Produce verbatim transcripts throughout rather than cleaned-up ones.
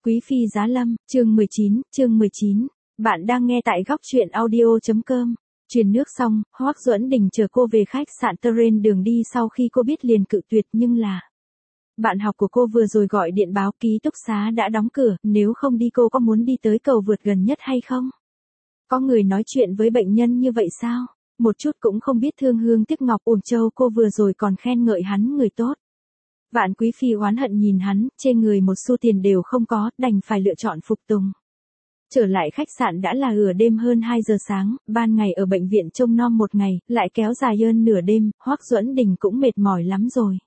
Quý phi giá lâm, chương mười chín, chương mười chín. Bạn đang nghe tại góc truyện audio.com. Truyền nước xong, Hoắc Duẫn Đình chờ cô về khách sạn Terrain đường đi sau khi cô biết liền cự tuyệt nhưng là. Bạn học của cô vừa rồi gọi điện báo ký túc xá đã đóng cửa, nếu không đi cô có muốn đi tới cầu vượt gần nhất hay không? Có người nói chuyện với bệnh nhân như vậy sao? Một chút cũng không biết thương hương tiếc ngọc uổng châu cô vừa rồi còn khen ngợi hắn người tốt. Vạn Quý phi oán hận nhìn hắn, trên người một xu tiền đều không có, đành phải lựa chọn phục tùng. Trở lại khách sạn đã là ửa đêm hơn hai giờ sáng, ban ngày ở bệnh viện trông nom một ngày, lại kéo dài hơn nửa đêm, Hoắc Duẫn Đình cũng mệt mỏi lắm rồi.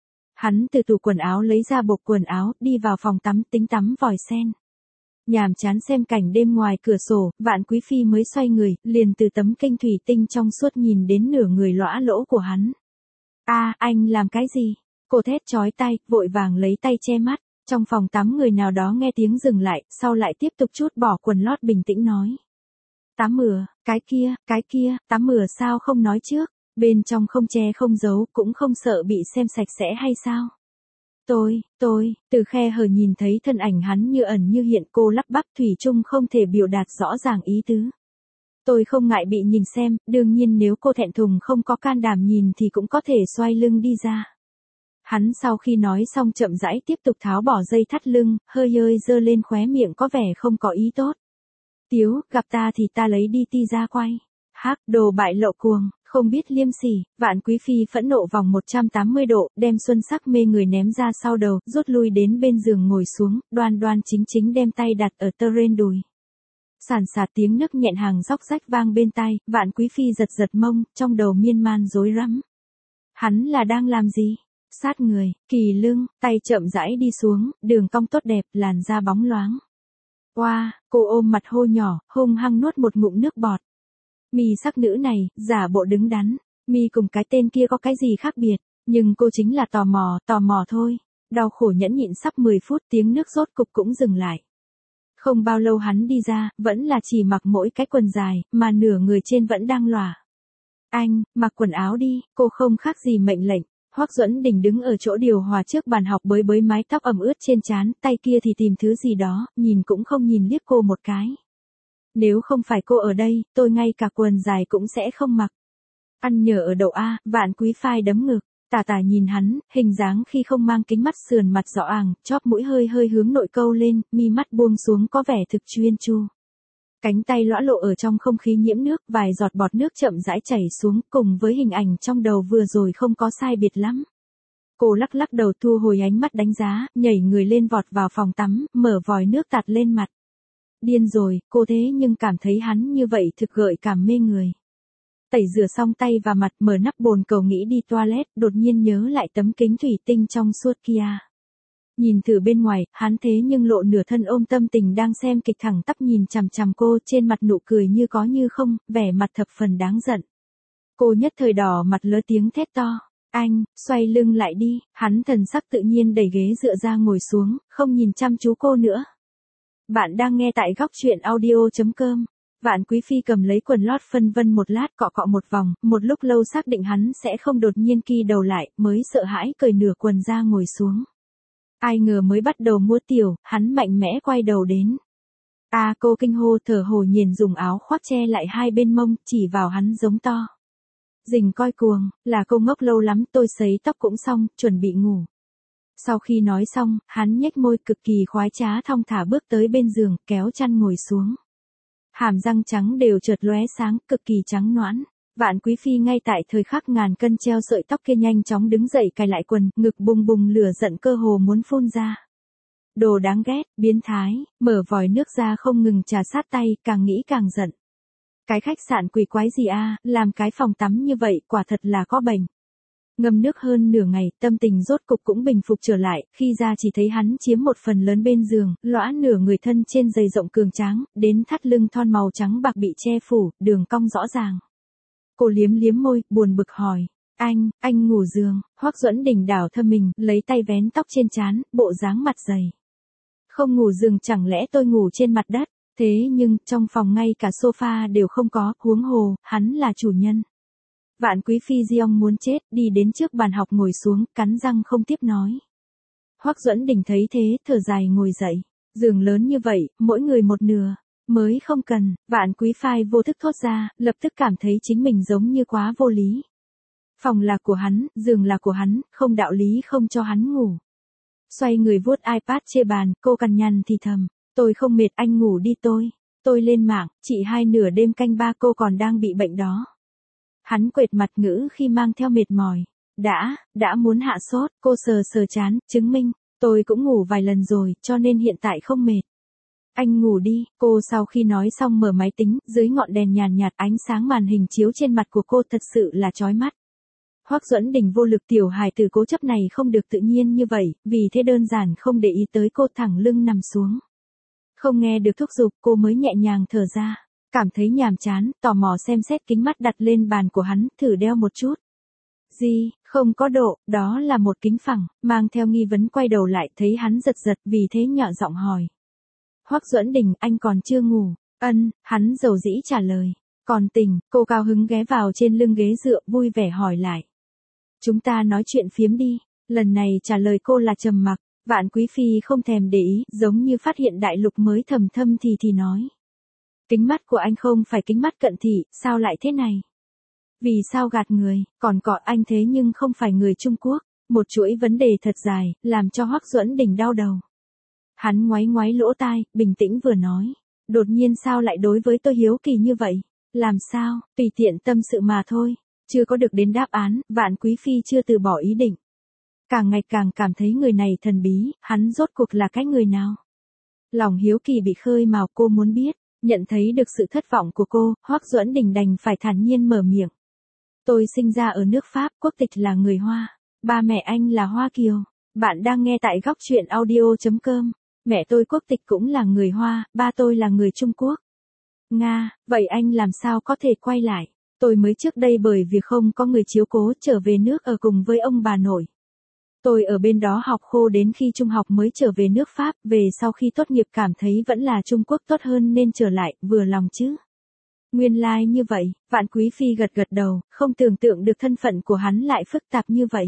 Hắn từ tủ quần áo lấy ra bộc quần áo, đi vào phòng tắm tính tắm vòi sen. Nhàm chán xem cảnh đêm ngoài cửa sổ, Vạn Quý phi mới xoay người, liền từ tấm kênh thủy tinh trong suốt nhìn đến nửa người lõa lỗ của hắn. A, anh làm cái gì? Cô thét chói tai, vội vàng lấy tay che mắt. Trong phòng tắm người nào đó nghe tiếng dừng lại, sau lại tiếp tục trút bỏ quần lót bình tĩnh nói. Tắm mửa, cái kia, cái kia, tắm mửa sao không nói trước, bên trong không che không giấu, cũng không sợ bị xem sạch sẽ hay sao? Tôi, tôi, từ khe hở nhìn thấy thân ảnh hắn như ẩn như hiện, cô lắp bắp thủy chung không thể biểu đạt rõ ràng ý tứ. Tôi không ngại bị nhìn xem, đương nhiên nếu cô thẹn thùng không có can đảm nhìn thì cũng có thể xoay lưng đi ra. Hắn sau khi nói xong chậm rãi tiếp tục tháo bỏ dây thắt lưng, hơi hơi giơ lên khóe miệng có vẻ không có ý tốt. Tiếu, gặp ta thì ta lấy đi ti ra quay. Hắc, đồ bại lộ cuồng, không biết liêm sỉ. Vạn Quý phi phẫn nộ vòng một trăm tám mươi độ, đem xuân sắc mê người ném ra sau đầu, rút lui đến bên giường ngồi xuống, đoan đoan chính chính đem tay đặt ở Terrain đùi. Sàn sạt tiếng nấc nhẹn hàng róc rách vang bên tai, Vạn Quý phi giật giật mông, trong đầu miên man rối rắm. Hắn là đang làm gì? Sát người, kỳ lưng, tay chậm rãi đi xuống, đường cong tốt đẹp, làn da bóng loáng. Oa, wow, cô ôm mặt hô nhỏ, hung hăng nuốt một ngụm nước bọt. Mi sắc nữ này, giả bộ đứng đắn, Mi cùng cái tên kia có cái gì khác biệt, nhưng cô chính là tò mò, tò mò thôi. Đau khổ nhẫn nhịn sắp mười phút, tiếng nước rốt cục cũng dừng lại. Không bao lâu hắn đi ra, vẫn là chỉ mặc mỗi cái quần dài, mà nửa người trên vẫn đang lòa. Anh, mặc quần áo đi, cô không khác gì mệnh lệnh. Hoắc Duẫn Đình đứng ở chỗ điều hòa trước bàn học bới bới mái tóc ẩm ướt trên trán, tay kia thì tìm thứ gì đó, nhìn cũng không nhìn liếc cô một cái. Nếu không phải cô ở đây, tôi ngay cả quần dài cũng sẽ không mặc. Ăn nhờ ở đậu A, Vạn Quý phai đấm ngực, tà tà nhìn hắn, hình dáng khi không mang kính mắt sườn mặt rõ àng, chóp mũi hơi hơi hướng nội câu lên, mi mắt buông xuống có vẻ thực chuyên chu. Cánh tay lõa lộ ở trong không khí nhiễm nước, vài giọt bọt nước chậm rãi chảy xuống, cùng với hình ảnh trong đầu vừa rồi không có sai biệt lắm. Cô lắc lắc đầu thu hồi ánh mắt đánh giá, nhảy người lên vọt vào phòng tắm, mở vòi nước tạt lên mặt. Điên rồi, cô thế nhưng cảm thấy hắn như vậy thực gợi cảm mê người. Tẩy rửa xong tay và mặt, mở nắp bồn cầu nghĩ đi toilet, đột nhiên nhớ lại tấm kính thủy tinh trong suốt kia. Nhìn từ bên ngoài, hắn thế nhưng lộ nửa thân ôm tâm tình đang xem kịch thẳng tắp nhìn chằm chằm cô, trên mặt nụ cười như có như không, vẻ mặt thập phần đáng giận. Cô nhất thời đỏ mặt lớ tiếng thét to. Anh, xoay lưng lại đi, hắn thần sắc tự nhiên đẩy ghế dựa ra ngồi xuống, không nhìn chăm chú cô nữa. Bạn đang nghe tại góc truyện audio.com. Vạn Quý phi cầm lấy quần lót phân vân một lát cọ cọ một vòng, một lúc lâu xác định hắn sẽ không đột nhiên ki đầu lại, mới sợ hãi cởi nửa quần ra ngồi xuống. Ai ngờ mới bắt đầu mua tiểu, hắn mạnh mẽ quay đầu đến. A à, cô kinh hô thở hổn hển dùng áo khoác che lại hai bên mông, chỉ vào hắn giống to. Dình coi cuồng, là cô ngốc lâu lắm, tôi sấy tóc cũng xong, chuẩn bị ngủ. Sau khi nói xong, hắn nhếch môi cực kỳ khoái trá thong thả bước tới bên giường, kéo chăn ngồi xuống. Hàm răng trắng đều chợt lóe sáng, cực kỳ trắng nõn. Vạn Quý phi ngay tại thời khắc ngàn cân treo sợi tóc kia nhanh chóng đứng dậy cài lại quần, ngực bùng bùng lửa giận cơ hồ muốn phun ra. Đồ đáng ghét, biến thái, mở vòi nước ra không ngừng trà sát tay, càng nghĩ càng giận. Cái khách sạn quỷ quái gì a, làm cái phòng tắm như vậy, quả thật là có bệnh. Ngâm nước hơn nửa ngày, tâm tình rốt cục cũng bình phục trở lại, khi ra chỉ thấy hắn chiếm một phần lớn bên giường, lõa nửa người thân trên giày rộng cường tráng, đến thắt lưng thon màu trắng bạc bị che phủ, đường cong rõ ràng. Cô liếm liếm môi, buồn bực hỏi, anh, anh ngủ giường. Hoắc Duẫn Đình đảo thâm mình, lấy tay vén tóc trên trán, bộ dáng mặt dày. Không ngủ giường chẳng lẽ tôi ngủ trên mặt đất, thế nhưng, trong phòng ngay cả sofa đều không có, huống hồ, hắn là chủ nhân. Vạn Quý phi Diong muốn chết, đi đến trước bàn học ngồi xuống, cắn răng không tiếp nói. Hoắc Duẫn Đình thấy thế, thở dài ngồi dậy. Giường lớn như vậy, mỗi người một nửa. Mới không cần, Vạn Quý Phai vô thức thốt ra, lập tức cảm thấy chính mình giống như quá vô lý. Phòng là của hắn, giường là của hắn, không đạo lý không cho hắn ngủ. Xoay người vuốt iPad trên bàn, cô cằn nhằn thì thầm, tôi không mệt anh ngủ đi tôi. Tôi lên mạng, chị hai nửa đêm canh ba cô còn đang bị bệnh đó. Hắn quệt mặt ngữ khi mang theo mệt mỏi. Đã, đã muốn hạ sốt, cô sờ sờ chán, chứng minh, tôi cũng ngủ vài lần rồi, cho nên hiện tại không mệt. Anh ngủ đi, cô sau khi nói xong mở máy tính, dưới ngọn đèn nhàn nhạt ánh sáng màn hình chiếu trên mặt của cô thật sự là chói mắt. Hoắc Duẫn Đình vô lực tiểu hài tử cố chấp này không được tự nhiên như vậy, vì thế đơn giản không để ý tới cô thẳng lưng nằm xuống. Không nghe được thúc giục cô mới nhẹ nhàng thở ra, cảm thấy nhàm chán, tò mò xem xét kính mắt đặt lên bàn của hắn, thử đeo một chút. Gì, không có độ, đó là một kính phẳng, mang theo nghi vấn quay đầu lại thấy hắn giật giật vì thế nhỏ giọng hỏi. Hoắc Duẫn Đình, anh còn chưa ngủ? Ân, hắn dầu dĩ trả lời. Còn tỉnh, cô cao hứng ghé vào trên lưng ghế dựa vui vẻ hỏi lại. Chúng ta nói chuyện phiếm đi. Lần này trả lời cô là trầm mặc. Vạn Quý Phi không thèm để ý, giống như phát hiện đại lục mới thầm thâm thì thì nói. Kính mắt của anh không phải kính mắt cận thị, sao lại thế này? Vì sao gạt người, còn cọ anh thế nhưng không phải người Trung Quốc. Một chuỗi vấn đề thật dài, làm cho Hoắc Duẫn Đình đau đầu. Hắn ngoáy ngoáy lỗ tai, bình tĩnh vừa nói. Đột nhiên sao lại đối với tôi hiếu kỳ như vậy? Làm sao, tùy tiện tâm sự mà thôi. Chưa có được đến đáp án, Vạn Quý Phi chưa từ bỏ ý định. Càng ngày càng cảm thấy người này thần bí, hắn rốt cuộc là cái người nào? Lòng hiếu kỳ bị khơi mào, cô muốn biết. Nhận thấy được sự thất vọng của cô, Hoắc Duẫn Đình đành phải thản nhiên mở miệng. Tôi sinh ra ở nước Pháp, quốc tịch là người Hoa. Ba mẹ anh là Hoa Kiều. Bạn đang nghe tại góc truyện audio chấm com. Mẹ tôi quốc tịch cũng là người Hoa, ba tôi là người Trung Quốc. Nga, vậy anh làm sao có thể quay lại? Tôi mới trước đây bởi vì không có người chiếu cố trở về nước ở cùng với ông bà nội. Tôi ở bên đó học khô đến khi trung học mới trở về nước Pháp, về sau khi tốt nghiệp cảm thấy vẫn là Trung Quốc tốt hơn nên trở lại, vừa lòng chứ. Nguyên lai like như vậy, Vạn Quý Phi gật gật đầu, không tưởng tượng được thân phận của hắn lại phức tạp như vậy.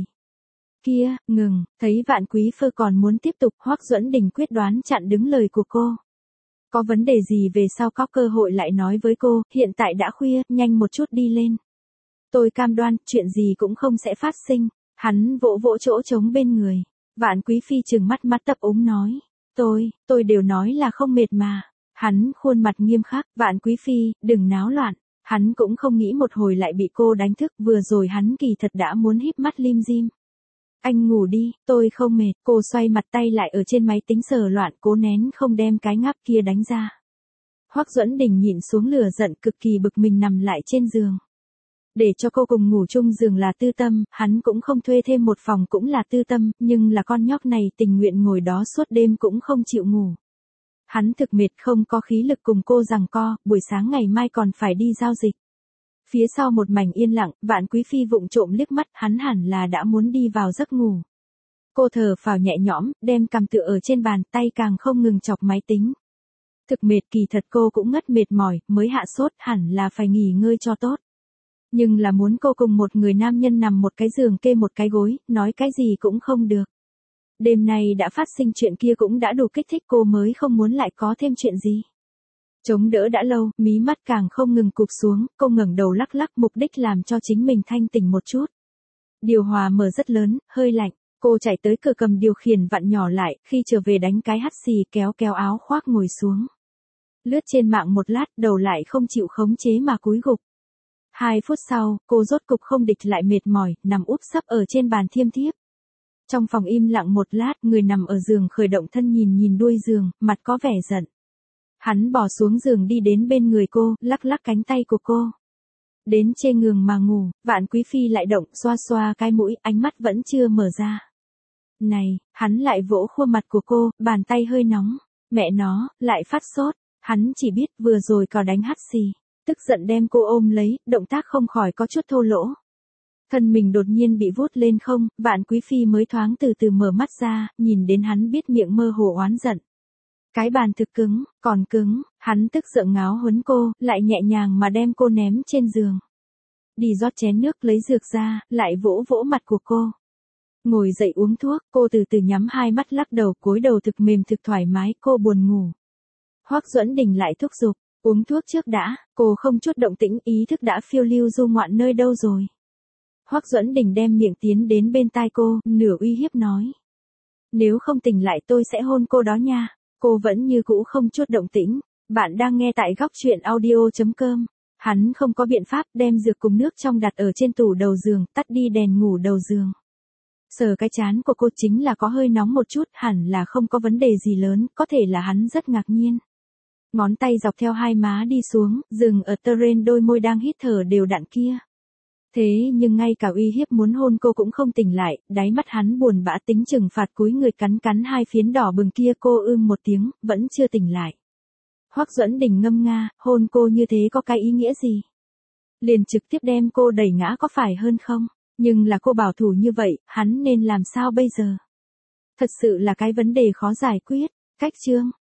Kia, ngừng, thấy Vạn Quý Phi còn muốn tiếp tục, Hoắc Duẫn Đình quyết đoán chặn đứng lời của cô. Có vấn đề gì về sau có cơ hội lại nói với cô, hiện tại đã khuya, nhanh một chút đi lên. Tôi cam đoan, chuyện gì cũng không sẽ phát sinh. Hắn vỗ vỗ chỗ trống bên người. Vạn Quý Phi trừng mắt mắt tập úng nói. Tôi, tôi đều nói là không mệt mà. Hắn khuôn mặt nghiêm khắc, Vạn Quý Phi, đừng náo loạn. Hắn cũng không nghĩ một hồi lại bị cô đánh thức, vừa rồi hắn kỳ thật đã muốn híp mắt lim dim. Anh ngủ đi, tôi không mệt. Cô xoay mặt tay lại ở trên máy tính sờ loạn, cố nén không đem cái ngáp kia đánh ra. Hoắc Duẫn Đình nhịn xuống lửa giận, cực kỳ bực mình nằm lại trên giường. Để cho cô cùng ngủ chung giường là tư tâm, hắn cũng không thuê thêm một phòng cũng là tư tâm, nhưng là con nhóc này tình nguyện ngồi đó suốt đêm cũng không chịu ngủ. Hắn thực mệt không có khí lực cùng cô giằng co, buổi sáng ngày mai còn phải đi giao dịch. Phía sau một mảnh yên lặng, Vạn Quý Phi vụng trộm liếc mắt, hắn hẳn là đã muốn đi vào giấc ngủ. Cô thở phào nhẹ nhõm, đem cằm tựa ở trên bàn, tay càng không ngừng chọc máy tính. Thực mệt, kỳ thật cô cũng ngất mệt mỏi, mới hạ sốt, hẳn là phải nghỉ ngơi cho tốt. Nhưng là muốn cô cùng một người nam nhân nằm một cái giường kê một cái gối, nói cái gì cũng không được. Đêm nay đã phát sinh chuyện kia cũng đã đủ kích thích cô mới không muốn lại có thêm chuyện gì. Chống đỡ đã lâu, mí mắt càng không ngừng cụp xuống, cô ngẩng đầu lắc lắc, mục đích làm cho chính mình thanh tỉnh một chút. Điều hòa mở rất lớn, hơi lạnh, cô chạy tới cửa cầm điều khiển vặn nhỏ lại, khi trở về đánh cái hắt xì kéo kéo áo khoác ngồi xuống. Lướt trên mạng một lát, đầu lại không chịu khống chế mà cúi gục. Hai phút sau, cô rốt cục không địch lại mệt mỏi, nằm úp sấp ở trên bàn thiêm thiếp. Trong phòng im lặng một lát, người nằm ở giường khởi động thân nhìn nhìn đuôi giường, mặt có vẻ giận. Hắn bỏ xuống giường đi đến bên người cô, lắc lắc cánh tay của cô. Đến chê ngường mà ngủ, Vạn Quý Phi lại động, xoa xoa cái mũi, ánh mắt vẫn chưa mở ra. Này, hắn lại vỗ khuôn mặt của cô, bàn tay hơi nóng. Mẹ nó, lại phát sốt. Hắn chỉ biết vừa rồi có đánh hắt xì. Tức giận đem cô ôm lấy, động tác không khỏi có chút thô lỗ. Thân mình đột nhiên bị vút lên không, Vạn Quý Phi mới thoáng từ từ mở mắt ra, nhìn đến hắn biết miệng mơ hồ oán giận. Cái bàn thực cứng, còn cứng, hắn tức giận ngáo huấn cô, lại nhẹ nhàng mà đem cô ném trên giường. Đi rót chén nước lấy dược ra, lại vỗ vỗ mặt của cô. Ngồi dậy uống thuốc, cô từ từ nhắm hai mắt lắc đầu, cúi đầu thực mềm thực thoải mái, cô buồn ngủ. Hoắc Duẫn Đình lại thúc giục, uống thuốc trước đã, cô không chút động tĩnh, ý thức đã phiêu lưu du ngoạn nơi đâu rồi. Hoắc Duẫn Đình đem miệng tiến đến bên tai cô, nửa uy hiếp nói. Nếu không tỉnh lại tôi sẽ hôn cô đó nha. Cô vẫn như cũ không chút động tĩnh. Bạn đang nghe tại góc chuyện audio chấm com. Hắn không có biện pháp, đem dược cùng nước trong đặt ở trên tủ đầu giường, tắt đi đèn ngủ đầu giường. Sờ cái trán của cô, chính là có hơi nóng một chút, hẳn là không có vấn đề gì lớn, có thể là hắn rất ngạc nhiên. Ngón tay dọc theo hai má đi xuống, dừng ở Teren đôi môi đang hít thở đều đặn kia. Thế nhưng ngay cả uy hiếp muốn hôn cô cũng không tỉnh lại, đáy mắt hắn buồn bã tính trừng phạt, cúi người cắn cắn hai phiến đỏ bừng kia, cô ưm một tiếng, vẫn chưa tỉnh lại. Hoắc Duẫn Đình ngâm nga, hôn cô như thế có cái ý nghĩa gì? Liền trực tiếp đem cô đẩy ngã có phải hơn không? Nhưng là cô bảo thủ như vậy, hắn nên làm sao bây giờ? Thật sự là cái vấn đề khó giải quyết. Cách chương